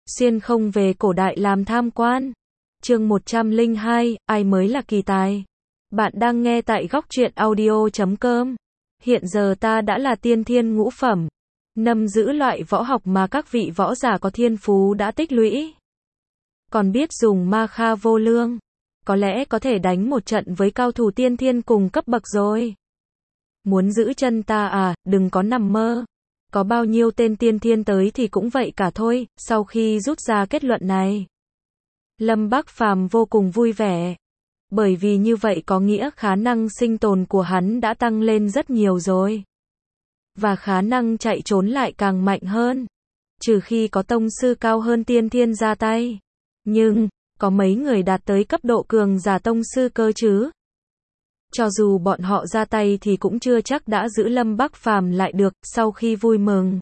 xuyên không về cổ đại làm tham quan. Chương 102, ai mới là kỳ tài? Bạn đang nghe tại góc truyện audio.com. Hiện giờ ta đã là tiên thiên ngũ phẩm, nắm giữ loại võ học mà các vị võ giả có thiên phú đã tích lũy. Còn biết dùng ma kha vô lương, có lẽ có thể đánh một trận với cao thủ tiên thiên cùng cấp bậc rồi. Muốn giữ chân ta à, đừng có nằm mơ. Có bao nhiêu tên tiên thiên tới thì cũng vậy cả thôi. Sau khi rút ra kết luận này, Lâm Bác Phàm vô cùng vui vẻ. Bởi vì như vậy có nghĩa khả năng sinh tồn của hắn đã tăng lên rất nhiều rồi. Và khả năng chạy trốn lại càng mạnh hơn. Trừ khi có tông sư cao hơn tiên thiên ra tay. Nhưng, có mấy người đạt tới cấp độ cường giả tông sư cơ chứ? Cho dù bọn họ ra tay thì cũng chưa chắc đã giữ Lâm Bác Phàm lại được. Sau khi vui mừng,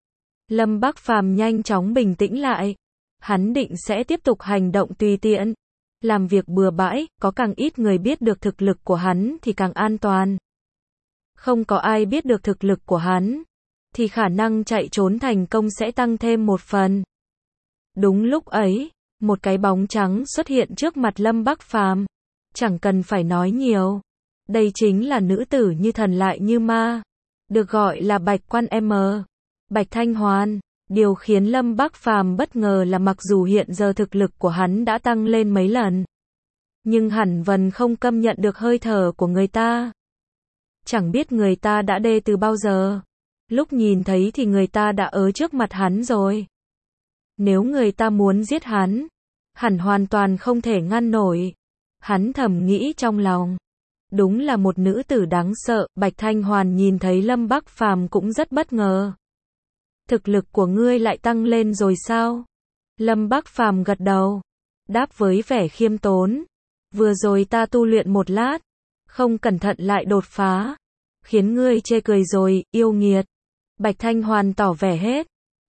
Lâm Bác Phàm nhanh chóng bình tĩnh lại. Hắn định sẽ tiếp tục hành động tùy tiện, làm việc bừa bãi, có càng ít người biết được thực lực của hắn thì càng an toàn. Không có ai biết được thực lực của hắn, thì khả năng chạy trốn thành công sẽ tăng thêm một phần. Đúng lúc ấy, một cái bóng trắng xuất hiện trước mặt Lâm Bác Phàm. Chẳng cần phải nói nhiều. Đây chính là nữ tử như thần lại như ma, được gọi là Bạch Quan M. Bạch Thanh Hoàn. Điều khiến Lâm Bác Phàm bất ngờ là mặc dù hiện giờ thực lực của hắn đã tăng lên mấy lần, nhưng hẳn vẫn không cảm nhận được hơi thở của người ta. Chẳng biết người ta đã đê từ bao giờ. Lúc nhìn thấy thì người ta đã ở trước mặt hắn rồi. Nếu người ta muốn giết hắn, hẳn hoàn toàn không thể ngăn nổi. Hắn thầm nghĩ trong lòng. Đúng là một nữ tử đáng sợ. Bạch Thanh Hoàn nhìn thấy Lâm Bác Phàm cũng rất bất ngờ. Thực lực của ngươi lại tăng lên rồi sao? Lâm Bác Phàm gật đầu, đáp với vẻ khiêm tốn. Vừa rồi ta tu luyện một lát, không cẩn thận lại đột phá, khiến ngươi chê cười rồi, yêu nghiệt. Bạch Thanh Hoàn tỏ vẻ hết.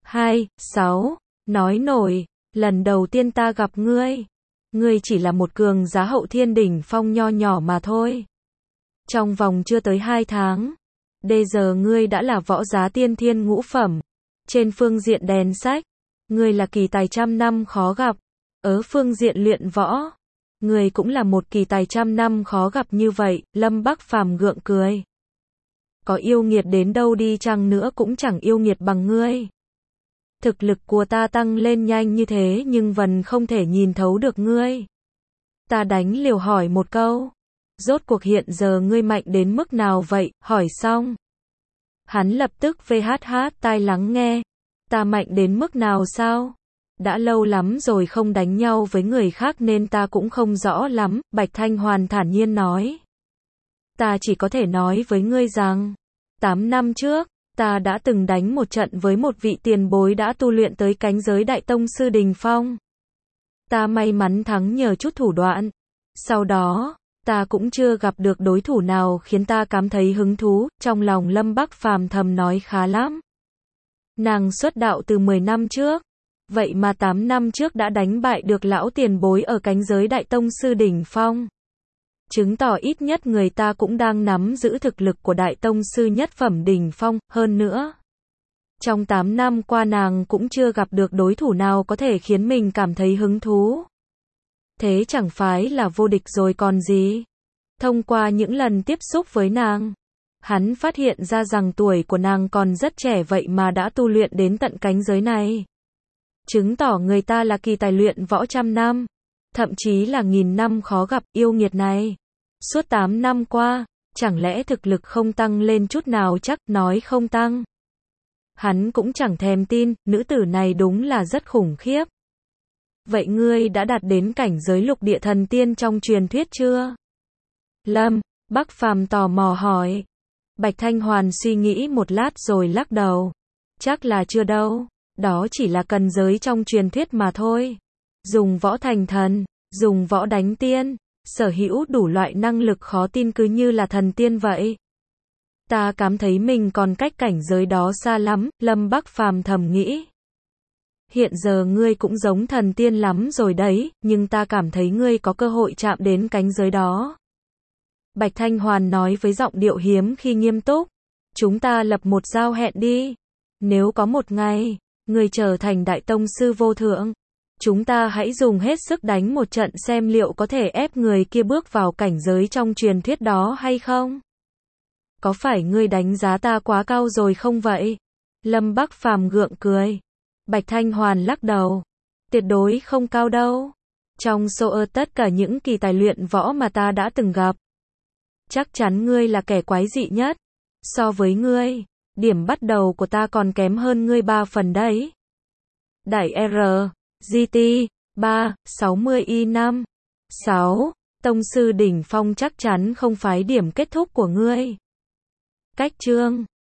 6, nói nổi, lần đầu tiên ta gặp ngươi. Ngươi chỉ là một cường giá hậu thiên đỉnh phong nho nhỏ mà thôi. Trong vòng chưa tới 2 tháng, bây giờ ngươi đã là võ giá tiên thiên ngũ phẩm. Trên phương diện đèn sách, ngươi là kỳ tài trăm năm khó gặp. Ở phương diện luyện võ, ngươi cũng là một kỳ tài trăm năm khó gặp như vậy. Lâm Bác Phàm gượng cười. Có yêu nghiệt đến đâu đi chăng nữa cũng chẳng yêu nghiệt bằng ngươi. Thực lực của ta tăng lên nhanh như thế nhưng vẫn không thể nhìn thấu được ngươi. Ta đánh liều hỏi một câu. Rốt cuộc hiện giờ ngươi mạnh đến mức nào vậy? Hỏi xong, hắn lập tức VHH tai lắng nghe. Ta mạnh đến mức nào sao? Đã lâu lắm rồi không đánh nhau với người khác nên ta cũng không rõ lắm. Bạch Thanh Hoàn thản nhiên nói. Ta chỉ có thể nói với ngươi rằng, 8 năm trước, ta đã từng đánh một trận với một vị tiền bối đã tu luyện tới cánh giới đại tông sư đỉnh phong. Ta may mắn thắng nhờ chút thủ đoạn. Sau đó, ta cũng chưa gặp được đối thủ nào khiến ta cảm thấy hứng thú. Trong lòng Lâm Bác Phàm thầm nói khá lắm. Nàng xuất đạo từ 10 năm trước, vậy mà 8 năm trước đã đánh bại được lão tiền bối ở cánh giới đại tông sư đỉnh phong. Chứng tỏ ít nhất người ta cũng đang nắm giữ thực lực của đại tông sư nhất phẩm đỉnh phong. Hơn nữa, trong 8 năm qua nàng cũng chưa gặp được đối thủ nào có thể khiến mình cảm thấy hứng thú. Thế chẳng phải là vô địch rồi còn gì. Thông qua những lần tiếp xúc với nàng, hắn phát hiện ra rằng tuổi của nàng còn rất trẻ vậy mà đã tu luyện đến tận cánh giới này. Chứng tỏ người ta là kỳ tài luyện võ trăm năm, thậm chí là nghìn năm khó gặp. Yêu nghiệt này, suốt 8 năm qua, chẳng lẽ thực lực không tăng lên chút nào? Chắc nói không tăng, hắn cũng chẳng thèm tin. Nữ tử này đúng là rất khủng khiếp. Vậy ngươi đã đạt đến cảnh giới lục địa thần tiên trong truyền thuyết chưa? Lâm Bác Phàm tò mò hỏi. Bạch Thanh Hoàn suy nghĩ một lát rồi lắc đầu. Chắc là chưa đâu, đó chỉ là cần giới trong truyền thuyết mà thôi. Dùng võ thành thần, dùng võ đánh tiên, sở hữu đủ loại năng lực khó tin cứ như là thần tiên vậy. Ta cảm thấy mình còn cách cảnh giới đó xa lắm. Lâm Bác Phàm thầm nghĩ. Hiện giờ ngươi cũng giống thần tiên lắm rồi đấy, nhưng ta cảm thấy ngươi có cơ hội chạm đến cánh giới đó. Bạch Thanh Hoàn nói với giọng điệu hiếm khi nghiêm túc. Chúng ta lập một giao hẹn đi. Nếu có một ngày, Ngươi trở thành đại tông sư vô thượng. Chúng ta hãy dùng hết sức đánh một trận xem liệu có thể ép người kia bước vào cảnh giới trong truyền thuyết đó hay không? Có phải ngươi đánh giá ta quá cao rồi không vậy? Lâm Bắc Phàm gượng cười. Bạch Thanh Hoàn lắc đầu. Tuyệt đối không cao đâu. Trong số tất cả những kỳ tài luyện võ mà ta đã từng gặp, chắc chắn ngươi là kẻ quái dị nhất. So với ngươi, điểm bắt đầu của ta còn kém hơn ngươi 3 phần đấy. Đại R, GT, 3, 60i5, 6, tông sư đỉnh phong chắc chắn không phải điểm kết thúc của ngươi. Cách chương